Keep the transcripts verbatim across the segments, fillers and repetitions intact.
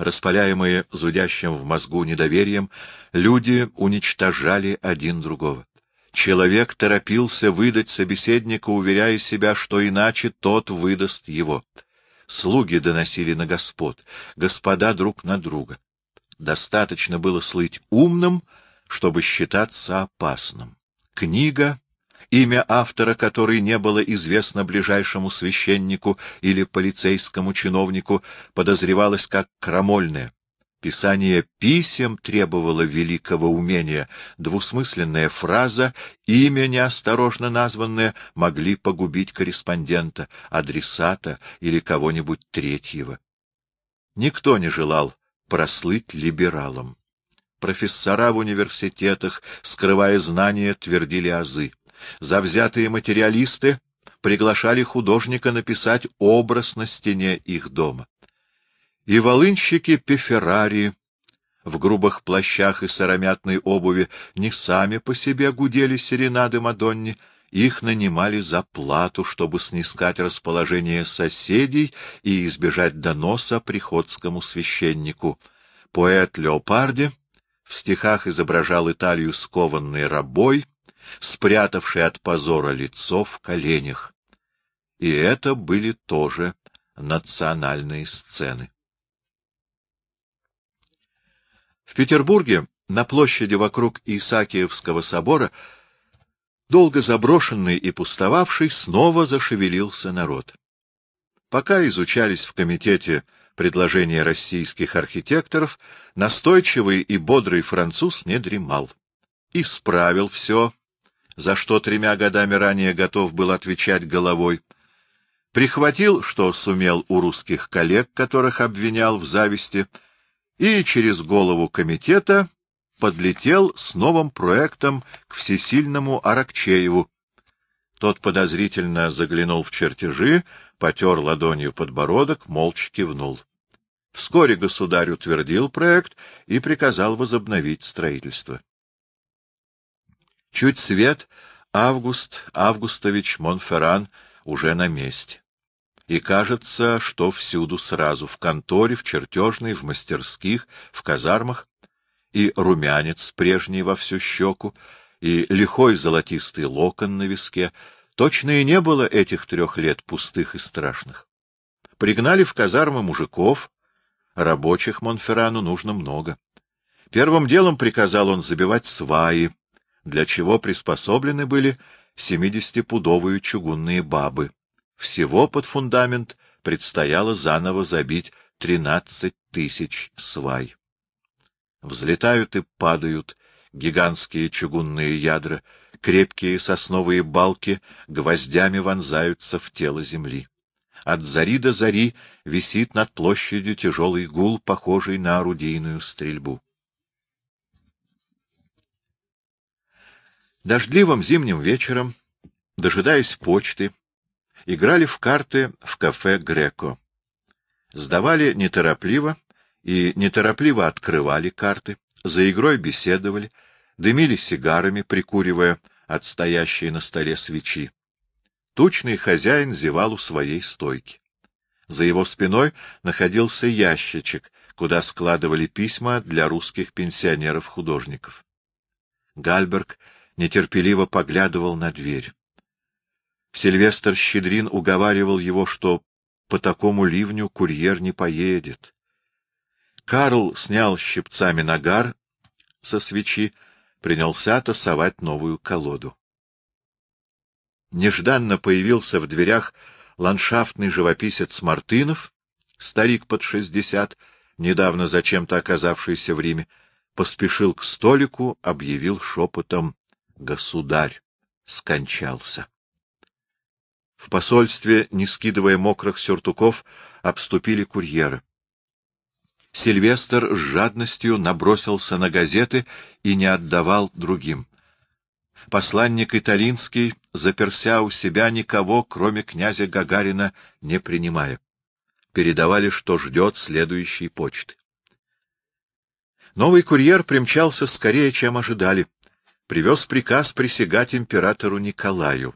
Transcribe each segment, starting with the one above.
Распаляемые зудящим в мозгу недоверием, люди уничтожали один другого. Человек торопился выдать собеседника, уверяя себя, что иначе тот выдаст его. Слуги доносили на господ, господа друг на друга. Достаточно было слыть умным, чтобы считаться опасным. Книга, имя автора которой не было известно ближайшему священнику или полицейскому чиновнику, подозревалось как крамольное. Писание писем требовало великого умения. Двусмысленная фраза, имя неосторожно названное, могли погубить корреспондента, адресата или кого-нибудь третьего. Никто не желал прослыть либералом. Профессора в университетах, скрывая знания, твердили азы. Завзятые материалисты приглашали художника написать образ на стене их дома. И волынщики пеферарии в грубых плащах и сыромятной обуви не сами по себе гудели серенады Мадонне, их нанимали за плату, чтобы снискать расположение соседей и избежать доноса приходскому священнику. Поэт Леопарди в стихах изображал Италию скованной рабой, спрятавшей от позора лицо в коленях. И это были тоже национальные сцены. В Петербурге, на площади вокруг Исаакиевского собора, долго заброшенный и пустовавший, снова зашевелился народ. Пока изучались в комитете предложения российских архитекторов, настойчивый и бодрый француз не дремал. Исправил все, за что тремя годами ранее готов был отвечать головой. Прихватил, что сумел у русских коллег, которых обвинял в зависти, и через голову комитета подлетел с новым проектом к всесильному Аракчееву. Тот подозрительно заглянул в чертежи, потер ладонью подбородок, молча кивнул. Вскоре государь утвердил проект и приказал возобновить строительство. Чуть свет, Август Августович Монферран уже на месте. И кажется, что всюду сразу, в конторе, в чертежной, в мастерских, в казармах, и румянец прежний во всю щеку, и лихой золотистый локон на виске. Точно и не было этих трех лет пустых и страшных. Пригнали в казармы мужиков, рабочих Монферрану нужно много. Первым делом приказал он забивать сваи, для чего приспособлены были семидесятипудовые чугунные бабы. Всего под фундамент предстояло заново забить тринадцать тысяч свай. Взлетают и падают гигантские чугунные ядра, крепкие сосновые балки гвоздями вонзаются в тело земли. От зари до зари висит над площадью тяжелый гул, похожий на орудийную стрельбу. Дождливым зимним вечером, дожидаясь почты, играли в карты в кафе «Греко». Сдавали неторопливо и неторопливо открывали карты, за игрой беседовали, дымили сигарами, прикуривая от стоящей на столе свечи. Тучный хозяин зевал у своей стойки. За его спиной находился ящичек, куда складывали письма для русских пенсионеров-художников. Гальберг нетерпеливо поглядывал на дверь. Сильвестр Щедрин уговаривал его, что по такому ливню курьер не поедет. Карл снял щипцами нагар со свечи, принялся тасовать новую колоду. Нежданно появился в дверях ландшафтный живописец Мартынов, старик под шестьдесят, недавно зачем-то оказавшийся в Риме, поспешил к столику, объявил шепотом: «Государь скончался». В посольстве, не скидывая мокрых сюртуков, обступили курьеры. Сильвестр с жадностью набросился на газеты и не отдавал другим. Посланник Италинский, заперся у себя, никого, кроме князя Гагарина, не принимая. Передавали, что ждет следующей почты. Новый курьер примчался скорее, чем ожидали. Привез приказ присягать императору Николаю.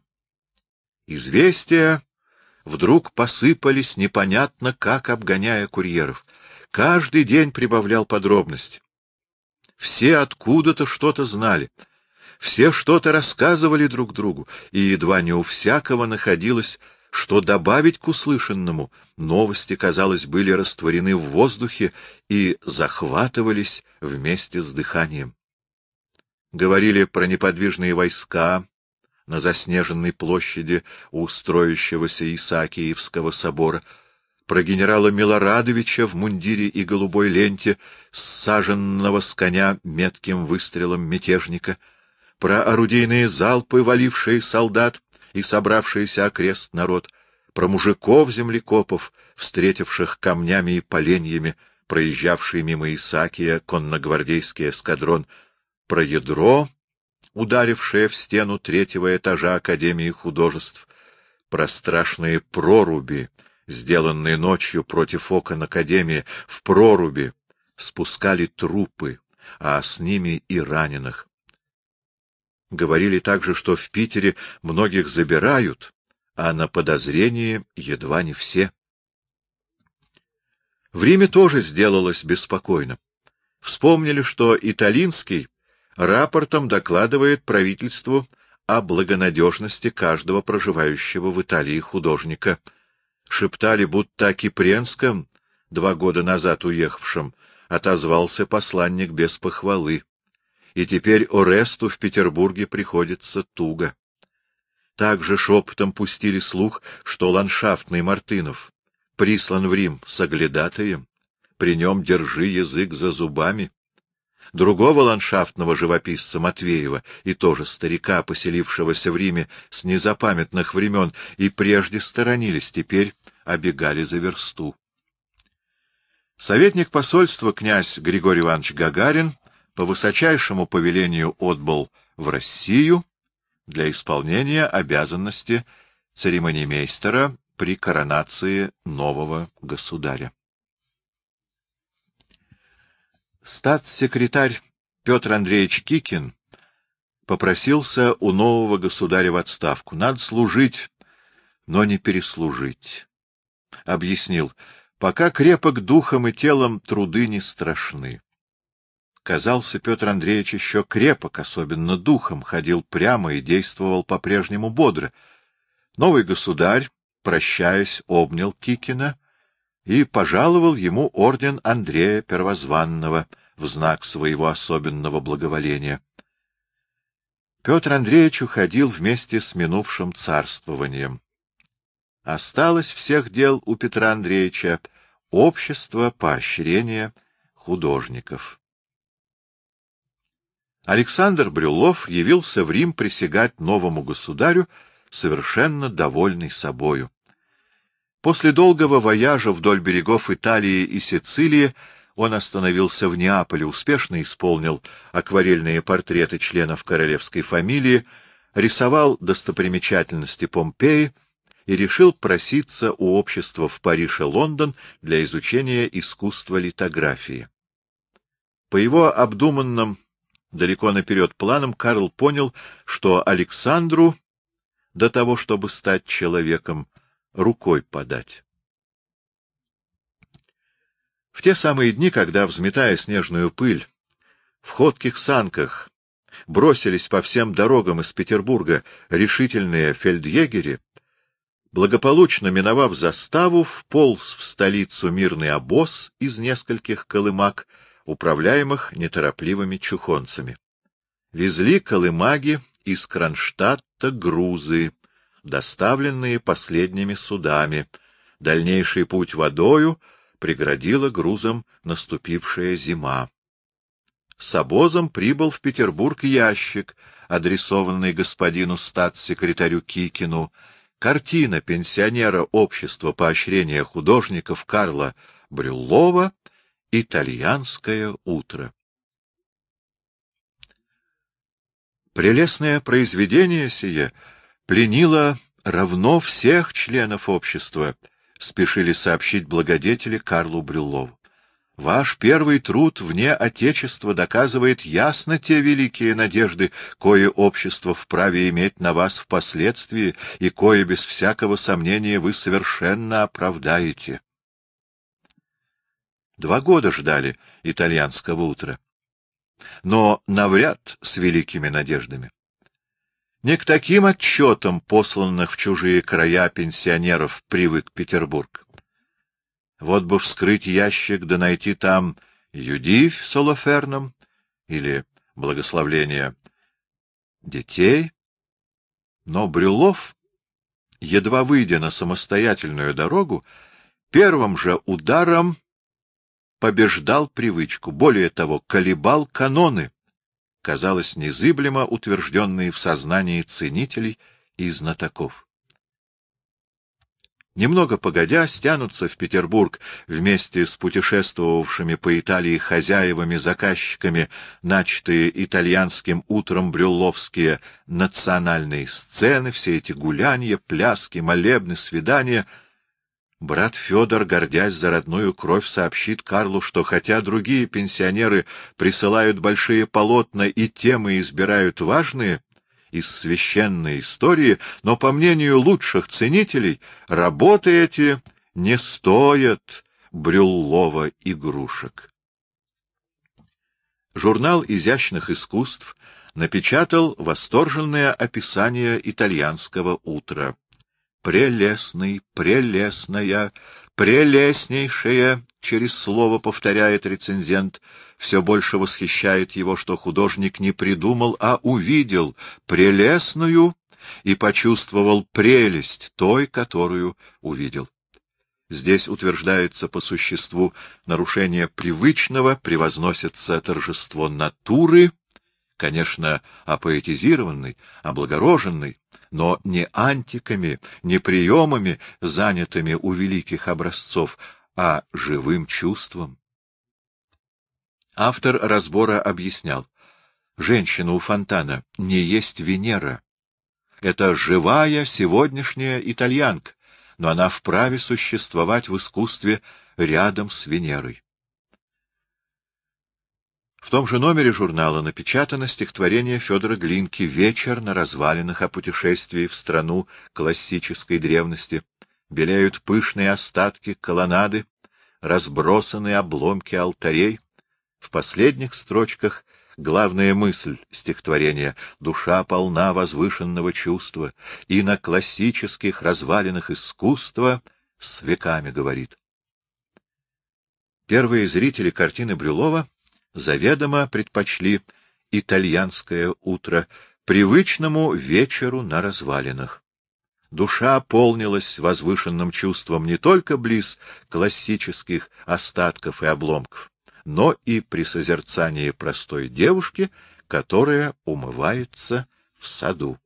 Известия вдруг посыпались непонятно как, обгоняя курьеров. каждый день прибавлял подробности. Все откуда-то что-то знали, все что-то рассказывали друг другу, и едва не у всякого находилось, что добавить к услышанному. Новости, казалось, были растворены в воздухе и захватывались вместе с дыханием. Говорили про неподвижные войска на заснеженной площади у строящегося Исаакиевского собора, про генерала Милорадовича в мундире и голубой ленте, саженного с коня метким выстрелом мятежника, про орудийные залпы, валившие солдат и собравшийся окрест народ, про мужиков-землекопов, встретивших камнями и поленьями проезжавший мимо Исаакия конногвардейский эскадрон, про ядро, ударившее в стену третьего этажа Академии художеств, про страшные проруби, сделанные ночью против окон Академии. В проруби спускали трупы, а с ними и раненых. Говорили также, что в Питере многих забирают, а на подозрении едва не все. В Риме тоже сделалось беспокойно. Вспомнили, что Италинский рапортом докладывает правительству о благонадежности каждого проживающего в Италии художника. Шептали, будто о Кипренском, два года назад уехавшем, отозвался посланник без похвалы. И теперь Оресту в Петербурге приходится туго. Также шепотом пустили слух, что ландшафтный Мартынов прислан в Рим соглядатаем, при нем держи язык за зубами. Другого ландшафтного живописца Матвеева, и тоже старика, поселившегося в Риме с незапамятных времен, и прежде сторонились, теперь обегали за версту. Советник посольства князь Григорий Иванович Гагарин по высочайшему повелению отбыл в Россию для исполнения обязанности церемонимейстера при коронации нового государя. Статс-секретарь Петр Андреевич Кикин попросился у нового государя в отставку. Надо служить, но не переслужить. Объяснил, пока крепок духом и телом, труды не страшны. Казался Петр Андреевич еще крепок, особенно духом, ходил прямо и действовал по-прежнему бодро. Новый государь, прощаясь, обнял Кикина и пожаловал ему орден Андрея Первозванного в знак своего особенного благоволения. Петр Андреевич уходил вместе с минувшим царствованием. Осталось всех дел у Петра Андреевича общество поощрения художников. Александр Брюллов явился в Рим присягать новому государю, совершенно довольный собою. После долгого вояжа вдоль берегов Италии и Сицилии он остановился в Неаполе, успешно исполнил акварельные портреты членов королевской фамилии, рисовал достопримечательности Помпеи и решил проситься у общества в Париж и Лондон для изучения искусства литографии. По его обдуманным далеко наперед планам Карл понял, что Александру до того, чтобы стать человеком, рукой подать. В те самые дни, когда, взметая снежную пыль, в ходких санках бросились по всем дорогам из Петербурга решительные фельдъегери, благополучно миновав заставу, вполз в столицу мирный обоз из нескольких колымаг, управляемых неторопливыми чухонцами. Везли колымаги из Кронштадта грузы, доставленные последними судами. Дальнейший путь водою преградила грузом наступившая зима. С обозом прибыл в Петербург ящик, адресованный господину статс-секретарю Кикину, картина пенсионера Общества поощрения художников Карла Брюллова «Итальянское утро». Прелестное произведение сие пленило равно всех членов общества, спешили сообщить благодетели Карлу Брюллову. Ваш первый труд вне Отечества доказывает ясно те великие надежды, кое общество вправе иметь на вас впоследствии, и кое без всякого сомнения вы совершенно оправдаете. Два года ждали итальянского утра, но навряд с великими надеждами. Не к таким отчетам, посланных в чужие края пенсионеров, привык Петербург. Вот бы вскрыть ящик да найти там Юдивь с Олоферном или благословление детей. Но Брюллов, едва выйдя на самостоятельную дорогу, первым же ударом побеждал привычку, более того, колебал каноны, казалось, незыблемо утвержденные в сознании ценителей и знатоков. Немного погодя, стянутся в Петербург вместе с путешествовавшими по Италии хозяевами-заказчиками начатые итальянским утром брюлловские национальные сцены, все эти гулянья, пляски, молебны, свидания. Брат Федор, гордясь за родную кровь, сообщит Карлу, что хотя другие пенсионеры присылают большие полотна и темы избирают важные из священной истории, но, по мнению лучших ценителей, работы эти не стоят Брюллова игрушек. Журнал изящных искусств напечатал восторженное описание итальянского утра. «Прелестный, прелестная, прелестнейшая», через слово повторяет рецензент, все больше восхищает его, что художник не придумал, а увидел прелестную и почувствовал прелесть той, которую увидел. Здесь утверждается по существу нарушение привычного, превозносится торжество натуры, конечно, опоэтизированный, облагороженный, но не антиками, не приемами, занятыми у великих образцов, а живым чувством. Автор разбора объяснял: женщина у фонтана не есть Венера. Это живая сегодняшняя итальянка, но она вправе существовать в искусстве рядом с Венерой. В том же номере журнала напечатано стихотворение Федора Глинки «Вечер на развалинах» о путешествии в страну классической древности. Белеют пышные остатки колоннады, разбросаны обломки алтарей. В последних строчках главная мысль стихотворения: душа полна возвышенного чувства, и на классических развалинах искусства с веками говорит. Первые зрители картины Брюллова заведомо предпочли итальянское утро привычному вечеру на развалинах. Душа полнилась возвышенным чувством не только близ классических остатков и обломков, но и при созерцании простой девушки, которая умывается в саду.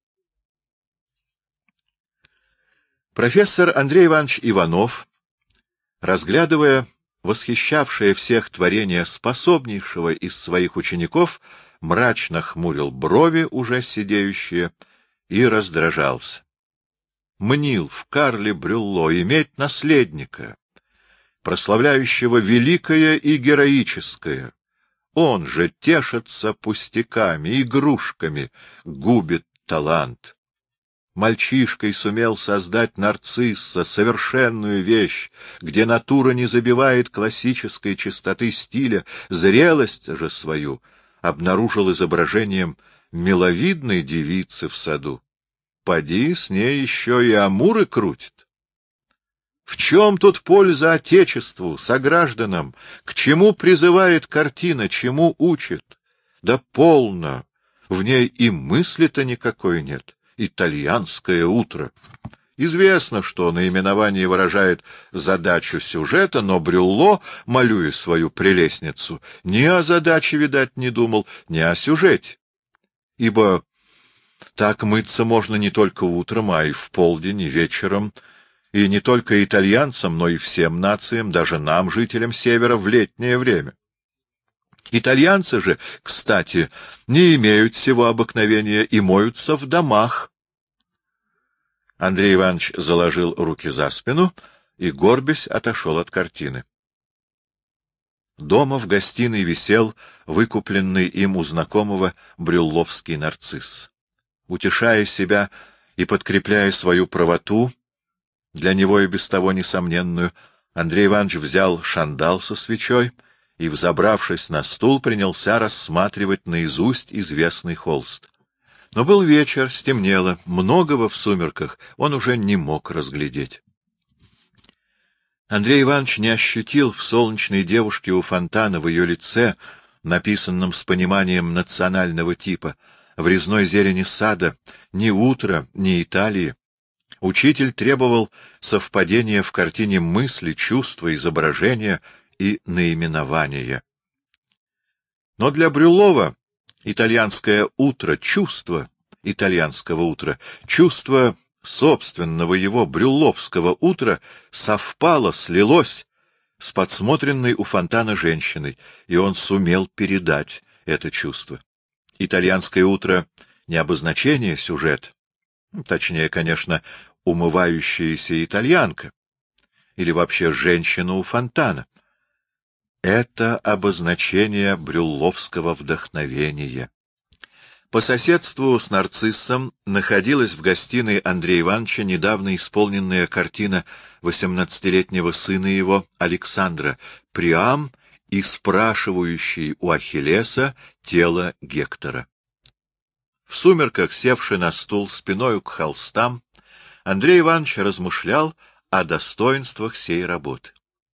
Профессор Андрей Иванович Иванов, разглядывая восхищавшее всех творение способнейшего из своих учеников, мрачно хмурил брови, уже седеющие, и раздражался. Мнил в Карле Брюлло иметь наследника, прославляющего великое и героическое. Он же тешится пустяками, игрушками, губит талант. Мальчишкой сумел создать нарцисса, совершенную вещь, где натура не забивает классической чистоты стиля, зрелость же свою обнаружил изображением миловидной девицы в саду. Поди, с ней еще и амуры крутит. В чем тут польза Отечеству, согражданам? К чему призывает картина, чему учит? Да полно, в ней и мысли-то никакой нет. Итальянское утро. Известно, что наименование выражает задачу сюжета, но Брюлло, малюя свою прелестницу, ни о задаче, видать, не думал, ни о сюжете. Ибо так мыться можно не только утром, а и в полдень, и вечером, и не только итальянцам, но и всем нациям, даже нам, жителям Севера, в летнее время. Итальянцы же, кстати, не имеют сего обыкновения и моются в домах. Андрей Иванович заложил руки за спину и, горбясь, отошел от картины. Дома в гостиной висел выкупленный им у знакомого брюлловский нарцисс. Утешая себя и подкрепляя свою правоту, для него и без того несомненную, Андрей Иванович взял шандал со свечой и, взобравшись на стул, принялся рассматривать наизусть известный холст. Но был вечер, стемнело, многого в сумерках он уже не мог разглядеть. Андрей Иванович не ощутил в солнечной девушке у фонтана, в ее лице, написанном с пониманием национального типа, в резной зелени сада, ни утра, ни Италии. Учитель требовал совпадения в картине мысли, чувства, изображения и наименования. Но для Брюллова итальянское утро, чувство итальянского утра, чувство собственного его брюлловского утра совпало, слилось с подсмотренной у фонтана женщиной, и он сумел передать это чувство. Итальянское утро — не обозначение сюжета, точнее, конечно, умывающаяся итальянка, или вообще женщина у фонтана. Это обозначение брюлловского вдохновения. По соседству с нарциссом находилась в гостиной Андрея Ивановича недавно исполненная картина восемнадцатилетнего сына его, Александра, Приам и спрашивающий у Ахиллеса тело Гектора. В сумерках, севши на стул спиною к холстам, Андрей Иванович размышлял о достоинствах сей работы.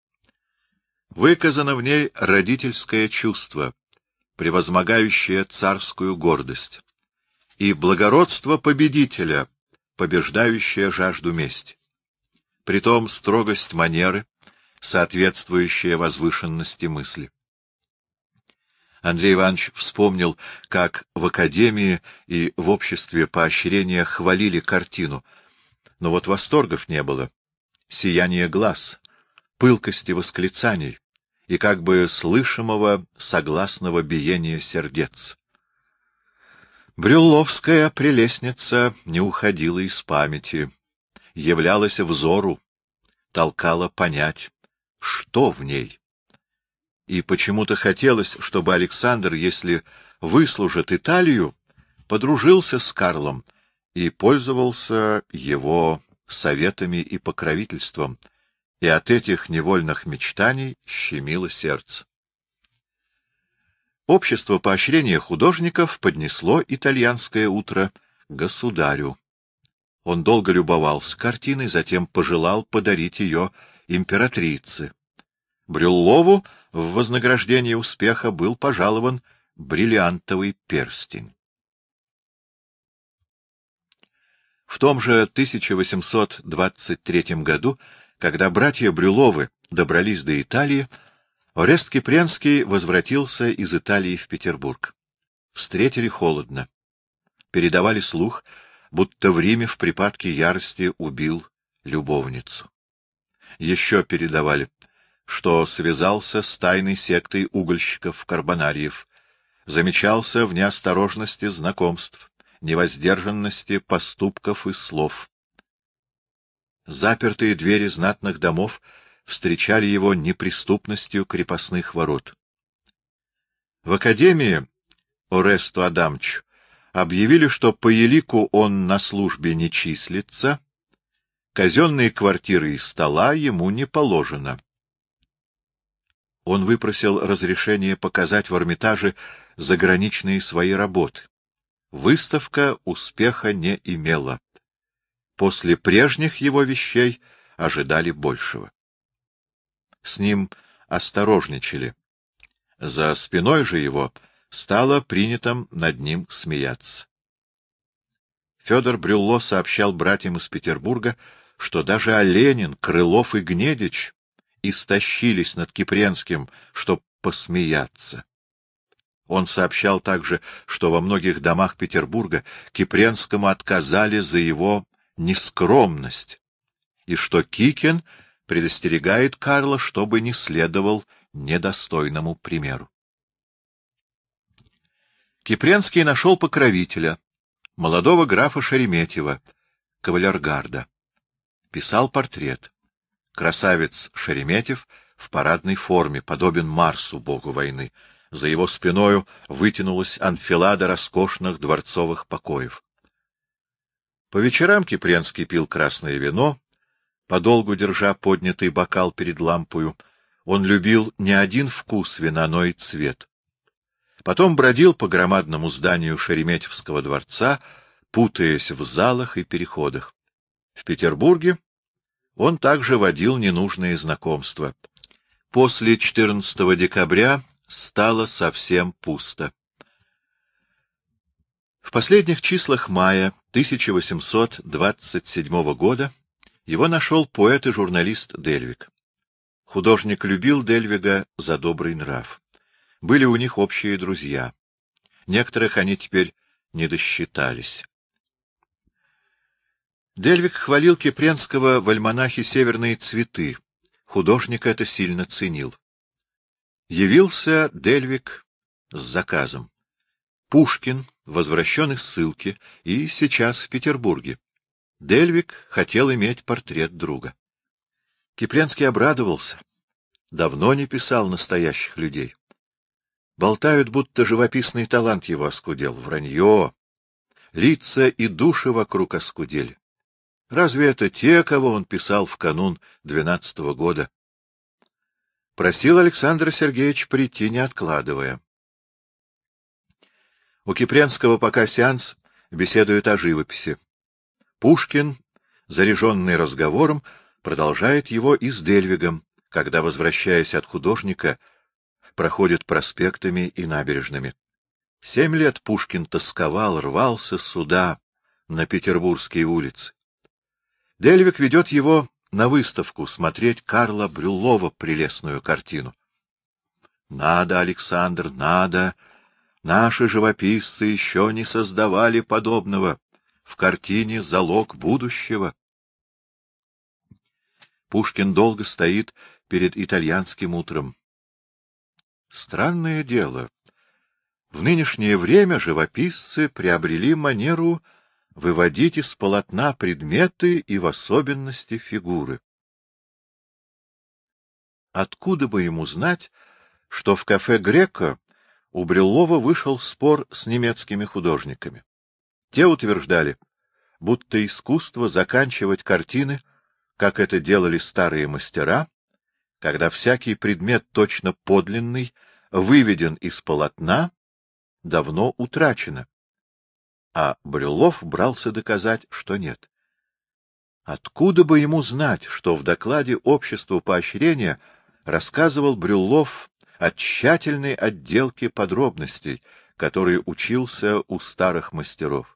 Выказано в ней родительское чувство, превозмогающее царскую гордость, и благородство победителя, побеждающее жажду мести. Притом строгость манеры, соответствующая возвышенности мысли. Андрей Иванович вспомнил, как в академии и в обществе поощрения хвалили картину, но вот восторгов не было, сияния глаз, пылкости восклицаний и как бы слышимого согласного биения сердец. Брюлловская прелестница не уходила из памяти, являлась взору, толкала понять, что в ней. И почему-то хотелось, чтобы Александр, если выслужит Италию, подружился с Карлом и пользовался его советами и покровительством, и от этих невольных мечтаний щемило сердце. Общество поощрения художников поднесло итальянское утро государю. Он долго любовался картиной, затем пожелал подарить ее императрице. Брюллову в вознаграждение успеха был пожалован бриллиантовый перстень. В том же тысяча восемьсот двадцать третьем году, когда братья Брюлловы добрались до Италии, Орест Кипренский возвратился из Италии в Петербург. Встретили холодно. Передавали слух, будто в Риме в припадке ярости убил любовницу. Еще передавали, что связался с тайной сектой угольщиков-карбонариев, замечался в неосторожности знакомств, невоздержанности поступков и слов. Запертые двери знатных домов встречали его неприступностью крепостных ворот. В академии Оресту Адамовичу объявили, что по елику он на службе не числится, казенные квартиры и стола ему не положено. Он выпросил разрешение показать в Эрмитаже заграничные свои работы. Выставка успеха не имела. После прежних его вещей ожидали большего. С ним осторожничали. За спиной же его стало принятым над ним смеяться. Федор Брюлло сообщал братьям из Петербурга, что даже Оленин, Крылов и Гнедич истощились над Кипренским, чтоб посмеяться. Он сообщал также, что во многих домах Петербурга Кипренскому отказали за его нескромность, и что Кикин предостерегает Карла, чтобы не следовал недостойному примеру. Кипренский нашел покровителя, молодого графа Шереметьева, кавалергарда. Писал портрет. Красавец Шереметьев в парадной форме, подобен Марсу, богу войны. За его спиною вытянулась анфилада роскошных дворцовых покоев. По вечерам Кипренский пил красное вино, подолгу держа поднятый бокал перед лампою, он любил не один вкус вина, но и цвет. Потом бродил по громадному зданию Шереметьевского дворца, путаясь в залах и переходах. В Петербурге он также водил ненужные знакомства. После четырнадцатого декабря стало совсем пусто. В последних числах мая тысяча восемьсот двадцать седьмого года его нашел поэт и журналист Дельвиг. Художник любил Дельвига за добрый нрав. Были у них общие друзья. Некоторых они теперь не досчитались. Дельвиг хвалил Кипренского в альманахе «Северные цветы». Художник это сильно ценил. Явился Дельвиг с заказом. Пушкин возвращен из ссылки и сейчас в Петербурге. Дельвиг хотел иметь портрет друга. Кипренский обрадовался. Давно не писал настоящих людей. Болтают, будто живописный талант его оскудел. Вранье. Лица и души вокруг оскудели. Разве это те, кого он писал в канун двенадцатого года? Просил Александра Сергеевича прийти, не откладывая. У Кипренского пока сеанс, беседует о живописи. Пушкин, заряженный разговором, продолжает его и с Дельвигом, когда, возвращаясь от художника, проходит проспектами и набережными. Семь лет Пушкин тосковал, рвался сюда, на петербургские улицы. Дельвиг ведет его на выставку смотреть Карла Брюллова прелестную картину. Надо, Александр, надо. Наши живописцы еще не создавали подобного. В картине залог будущего. Пушкин долго стоит перед итальянским утром. Странное дело. В нынешнее время живописцы приобрели манеру выводить из полотна предметы и в особенности фигуры. Откуда бы ему знать, что в кафе «Греко» у Брюллова вышел спор с немецкими художниками? Те утверждали, будто искусство заканчивать картины, как это делали старые мастера, когда всякий предмет точно подлинный, выведен из полотна, давно утрачено. А Брюллов брался доказать, что нет. Откуда бы ему знать, что в докладе обществу поощрения рассказывал Брюллов о тщательной отделке подробностей, которые учился у старых мастеров?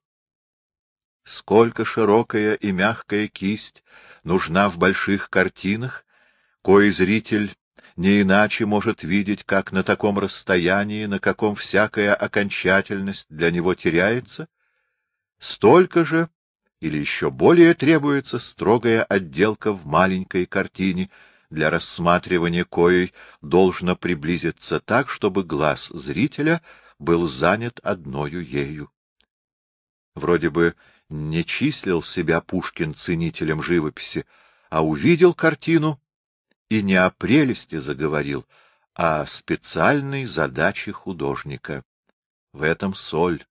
Сколько широкая и мягкая кисть нужна в больших картинах, кой зритель не иначе может видеть, как на таком расстоянии, на каком всякая окончательность для него теряется, столько же или еще более требуется строгая отделка в маленькой картине, для рассматривания коей должно приблизиться так, чтобы глаз зрителя был занят одною ею. Вроде бы не числил себя Пушкин ценителем живописи, а увидел картину и не о прелести заговорил, а о специальной задаче художника. В этом соль.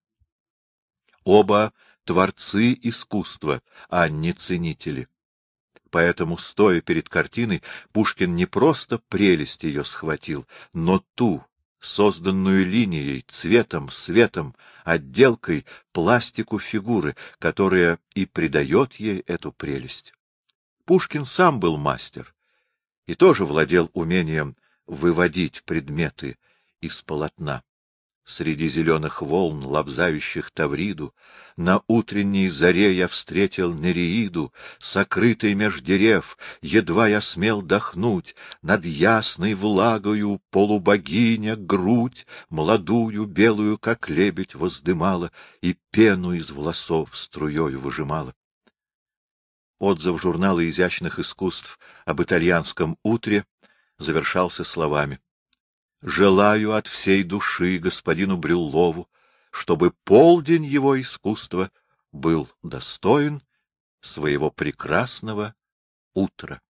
Оба творцы искусства, а не ценители. Поэтому, стоя перед картиной, Пушкин не просто прелесть ее схватил, но ту, созданную линией, цветом, светом, отделкой, пластику фигуры, которая и придает ей эту прелесть. Пушкин сам был мастер и тоже владел умением выводить предметы из полотна. Среди зеленых волн, лобзающих Тавриду, на утренней заре я встретил Нереиду, сокрытой меж дерев, едва я смел дохнуть, над ясной влагою полубогиня грудь, молодую, белую, как лебедь, воздымала и пену из волосов струёю выжимала. Отзыв журнала изящных искусств об итальянском утре завершался словами: «Желаю от всей души господину Брюллову, чтобы полдень его искусства был достоин своего прекрасного утра».